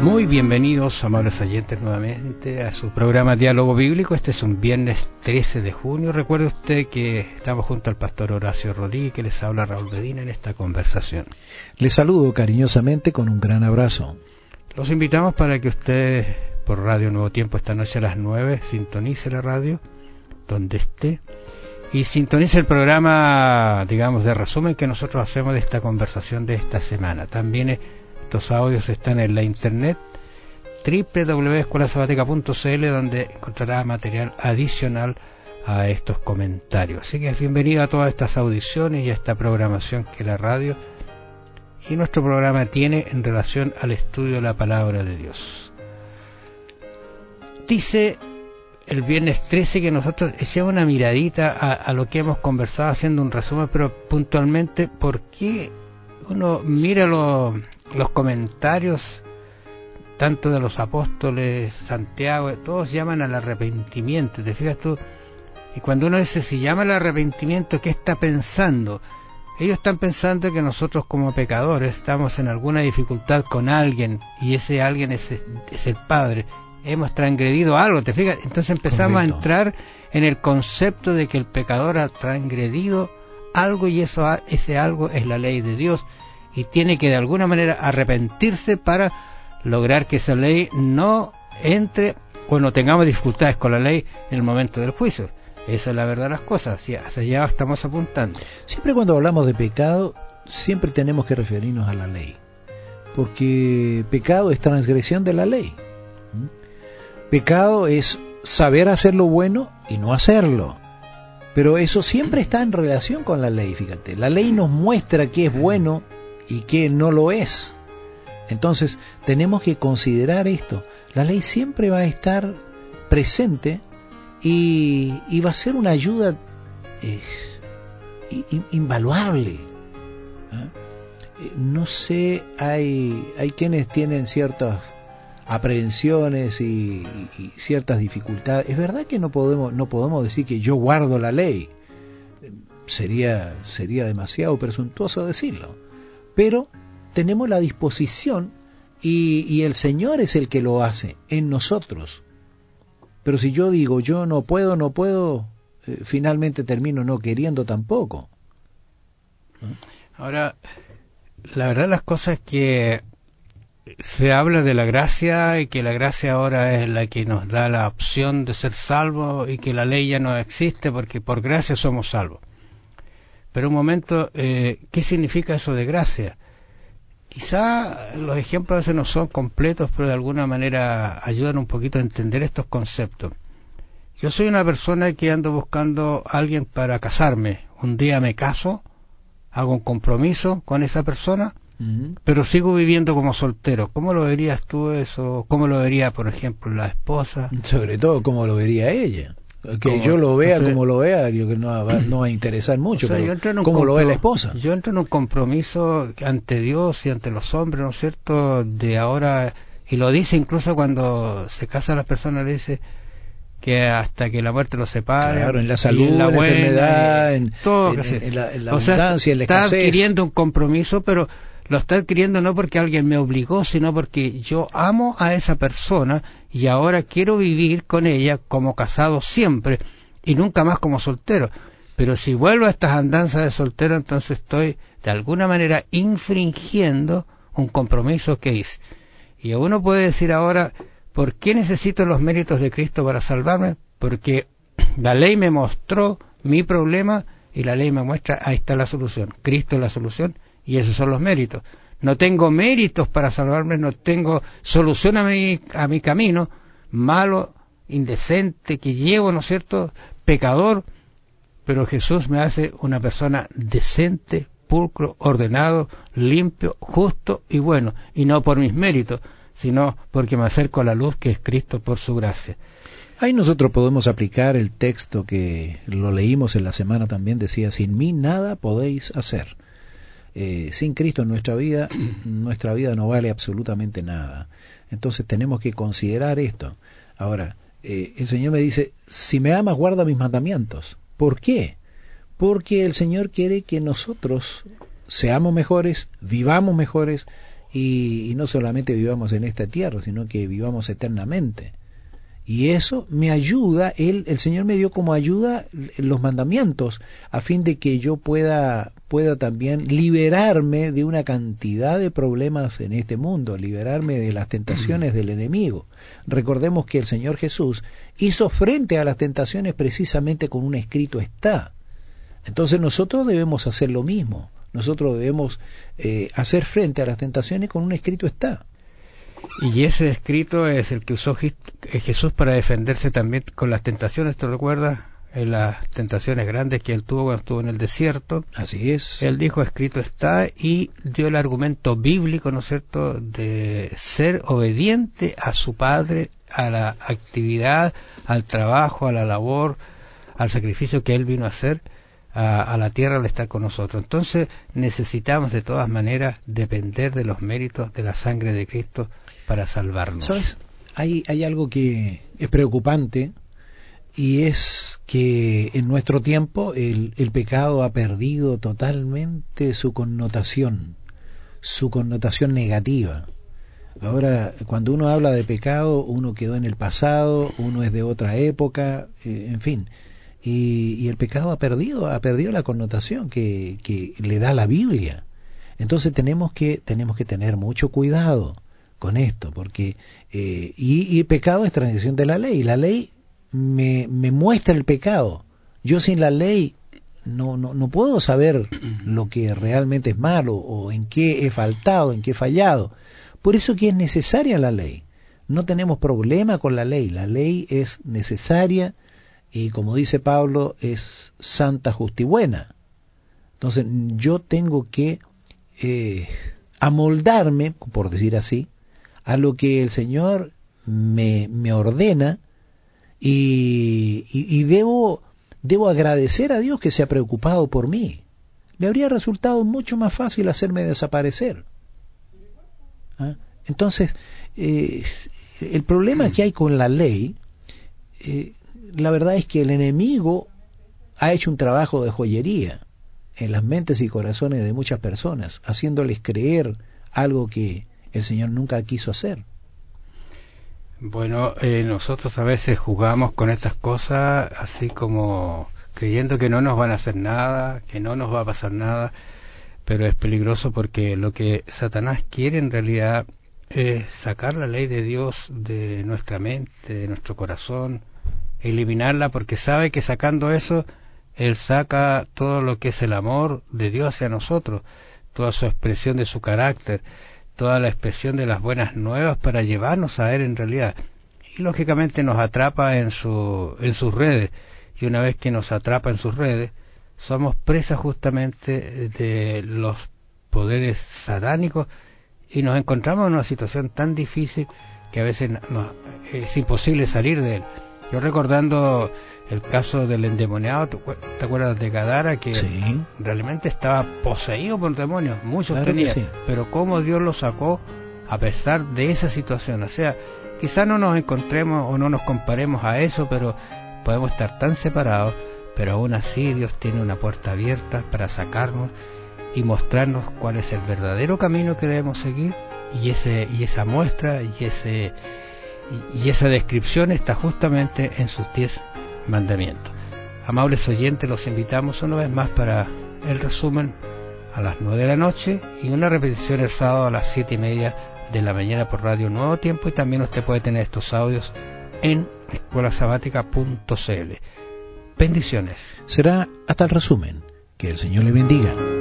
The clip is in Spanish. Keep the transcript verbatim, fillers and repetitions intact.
Muy bienvenidos, amables oyentes, nuevamente a su programa Diálogo Bíblico. Este es un viernes trece de junio. Recuerde usted que estamos junto al pastor Horacio Rodríguez, que les habla Raúl Medina en esta conversación. Les saludo cariñosamente con un gran abrazo. Los invitamos para que usted, por Radio Nuevo Tiempo, esta noche a las nueve, sintonice la radio donde esté y sintonice el programa, digamos, de resumen que nosotros hacemos de esta conversación de esta semana. También estos audios están en la internet doble u doble u doble u punto escuela sabática punto c l, donde encontrará material adicional a estos comentarios. Así que bienvenido a todas estas audiciones y a esta programación que la radio y nuestro programa tiene en relación al estudio de la palabra de Dios. Dice el viernes trece que nosotros echamos una miradita a, a lo que hemos conversado, haciendo un resumen, pero puntualmente, ¿por qué uno mira lo, los comentarios tanto de los apóstoles, Santiago, todos llaman al arrepentimiento? ¿Te fijas tú? Y cuando uno dice, si llama al arrepentimiento, ¿qué está pensando? Ellos están pensando que nosotros como pecadores estamos en alguna dificultad con alguien, y ese alguien es, es el Padre. Hemos transgredido algo, ¿te fijas? Entonces empezamos Correcto. a entrar en el concepto de que el pecador ha transgredido algo, y eso, ese algo es la ley de Dios, y tiene que de alguna manera arrepentirse para lograr que esa ley no entre o no tengamos dificultades con la ley en el momento del juicio. Esa es la verdad de las cosas, hacia allá estamos apuntando. Siempre cuando hablamos de pecado, siempre tenemos que referirnos a la ley, porque pecado es transgresión de la ley. Pecado es saber hacer lo bueno y no hacerlo. Pero eso siempre está en relación con la ley, fíjate. La ley nos muestra qué es bueno y qué no lo es. Entonces, tenemos que considerar esto. La ley siempre va a estar presente y, y va a ser una ayuda eh, invaluable. ¿Eh? No sé, hay, hay quienes tienen ciertas aprehensiones y, y, y ciertas dificultades. Es verdad que no podemos no podemos decir que yo guardo la ley. Sería sería demasiado presuntuoso decirlo. Pero tenemos la disposición y, y el Señor es el que lo hace en nosotros. Pero si yo digo yo no puedo, no puedo, eh, finalmente termino no queriendo tampoco. ¿Eh? Ahora, la verdad las cosas es que se habla de la gracia y que la gracia ahora es la que nos da la opción de ser salvos y que la ley ya no existe porque por gracia somos salvos. Pero un momento, eh, ¿qué significa eso de gracia? Quizá los ejemplos a veces no son completos, pero de alguna manera ayudan un poquito a entender estos conceptos. Yo soy una persona que ando buscando a alguien para casarme. Un día me caso, hago un compromiso con esa persona, uh-huh. pero sigo viviendo como soltero. ¿Cómo lo verías tú eso? ¿Cómo lo vería, por ejemplo, la esposa? Sobre todo, ¿cómo lo vería ella? Que yo lo vea entonces, como lo vea, yo que no va, no va a interesar mucho, o sea, pero ¿cómo lo ve la esposa? Yo entro en un compromiso ante Dios y ante los hombres, ¿no es cierto?, de ahora, y lo dice incluso cuando se casa la persona, le dice que hasta que la muerte los separe. Claro, en la salud, en la, buena, en la enfermedad, en, todo, en, que en, en la, en la o abundancia, sea, en la está escasez. Está adquiriendo un compromiso, pero lo está adquiriendo no porque alguien me obligó, sino porque yo amo a esa persona y ahora quiero vivir con ella como casado siempre y nunca más como soltero. Pero si vuelvo a estas andanzas de soltero, entonces estoy de alguna manera infringiendo un compromiso que hice. Y uno puede decir ahora, ¿por qué necesito los méritos de Cristo para salvarme? Porque la ley me mostró mi problema y la ley me muestra, ahí está la solución. Cristo es la solución. Y esos son los méritos. No tengo méritos para salvarme, no tengo solución a mi, a mi camino, malo, indecente, que llevo, ¿no es cierto?, pecador, pero Jesús me hace una persona decente, pulcro, ordenado, limpio, justo y bueno, y no por mis méritos, sino porque me acerco a la luz que es Cristo por su gracia. Ahí nosotros podemos aplicar el texto que lo leímos en la semana también, decía, sin mí nada podéis hacer. Eh, sin Cristo en nuestra vida, nuestra vida no vale absolutamente nada. Entonces tenemos que considerar esto. Ahora, eh, el Señor me dice, si me amas, guarda mis mandamientos. ¿Por qué? Porque el Señor quiere que nosotros seamos mejores, vivamos mejores y, y no solamente vivamos en esta tierra, sino que vivamos eternamente. Y eso me ayuda, él, el Señor me dio como ayuda los mandamientos, a fin de que yo pueda, pueda también liberarme de una cantidad de problemas en este mundo, liberarme de las tentaciones del enemigo. Recordemos que el Señor Jesús hizo frente a las tentaciones precisamente con un escrito está. Entonces nosotros debemos hacer lo mismo, nosotros debemos eh, hacer frente a las tentaciones con un escrito está. Y ese escrito es el que usó Jesús para defenderse también con las tentaciones, ¿te recuerdas? En las tentaciones grandes que él tuvo cuando estuvo en el desierto. Así es. Él dijo, escrito está, y dio el argumento bíblico, ¿no es cierto?, de ser obediente a su Padre, a la actividad, al trabajo, a la labor, al sacrificio que él vino a hacer a, a la tierra al estar con nosotros. Entonces necesitamos de todas maneras depender de los méritos de la sangre de Cristo para salvarnos. ¿Sabes? Hay, hay algo que es preocupante, y es que en nuestro tiempo el, el pecado ha perdido totalmente su connotación, su connotación negativa. Ahora, cuando uno habla de pecado, uno quedó en el pasado, uno es de otra época, eh, en fin, y, y el pecado ha perdido, ha perdido la connotación que, que le da la Biblia. Entonces tenemos que, tenemos que tener mucho cuidado con esto, porque eh, y, y el pecado es transgresión de la ley. La ley me, me muestra el pecado. Yo sin la ley no, no, no puedo saber lo que realmente es malo, o en qué he faltado, en qué he fallado. Por eso que es necesaria la ley. No tenemos problema con la ley. La ley es necesaria y, como dice Pablo, es santa, justa y buena. Entonces yo tengo que eh, amoldarme, por decir así, a lo que el Señor me, me ordena, y, y, y debo, debo agradecer a Dios que se ha preocupado por mí. Le habría resultado mucho más fácil hacerme desaparecer. ¿Ah? Entonces, eh, el problema que hay con la ley, eh, la verdad es que el enemigo ha hecho un trabajo de joyería en las mentes y corazones de muchas personas, haciéndoles creer algo que el Señor nunca quiso hacer. Bueno, eh, nosotros a veces jugamos con estas cosas así como creyendo que no nos van a hacer nada, que no nos va a pasar nada, pero es peligroso, porque lo que Satanás quiere en realidad es sacar la ley de Dios de nuestra mente, de nuestro corazón, eliminarla, porque sabe que sacando eso, él saca todo lo que es el amor de Dios hacia nosotros, toda su expresión de su carácter, toda la expresión de las buenas nuevas para llevarnos a él en realidad, y lógicamente nos atrapa en su en sus redes, y una vez que nos atrapa en sus redes, somos presas justamente de los poderes satánicos, y nos encontramos en una situación tan difícil que a veces nos, es imposible salir de él. Yo, recordando el caso del endemoniado, ¿te acuerdas de Gadara? Que sí, realmente estaba poseído por demonios, muchos claro tenían, sí. Pero cómo Dios lo sacó a pesar de esa situación. O sea, quizás no nos encontremos o no nos comparemos a eso, pero podemos estar tan separados, pero aún así Dios tiene una puerta abierta para sacarnos y mostrarnos cuál es el verdadero camino que debemos seguir, y ese y esa muestra y ese y, y esa descripción está justamente en sus diez mandamientos. Amables oyentes, los invitamos una vez más para el resumen a las nueve de la noche, y una repetición el sábado a las siete y media de la mañana por Radio Nuevo Tiempo, y también usted puede tener estos audios en escuela sabática punto c l. Bendiciones. Será hasta el resumen. Que el Señor le bendiga.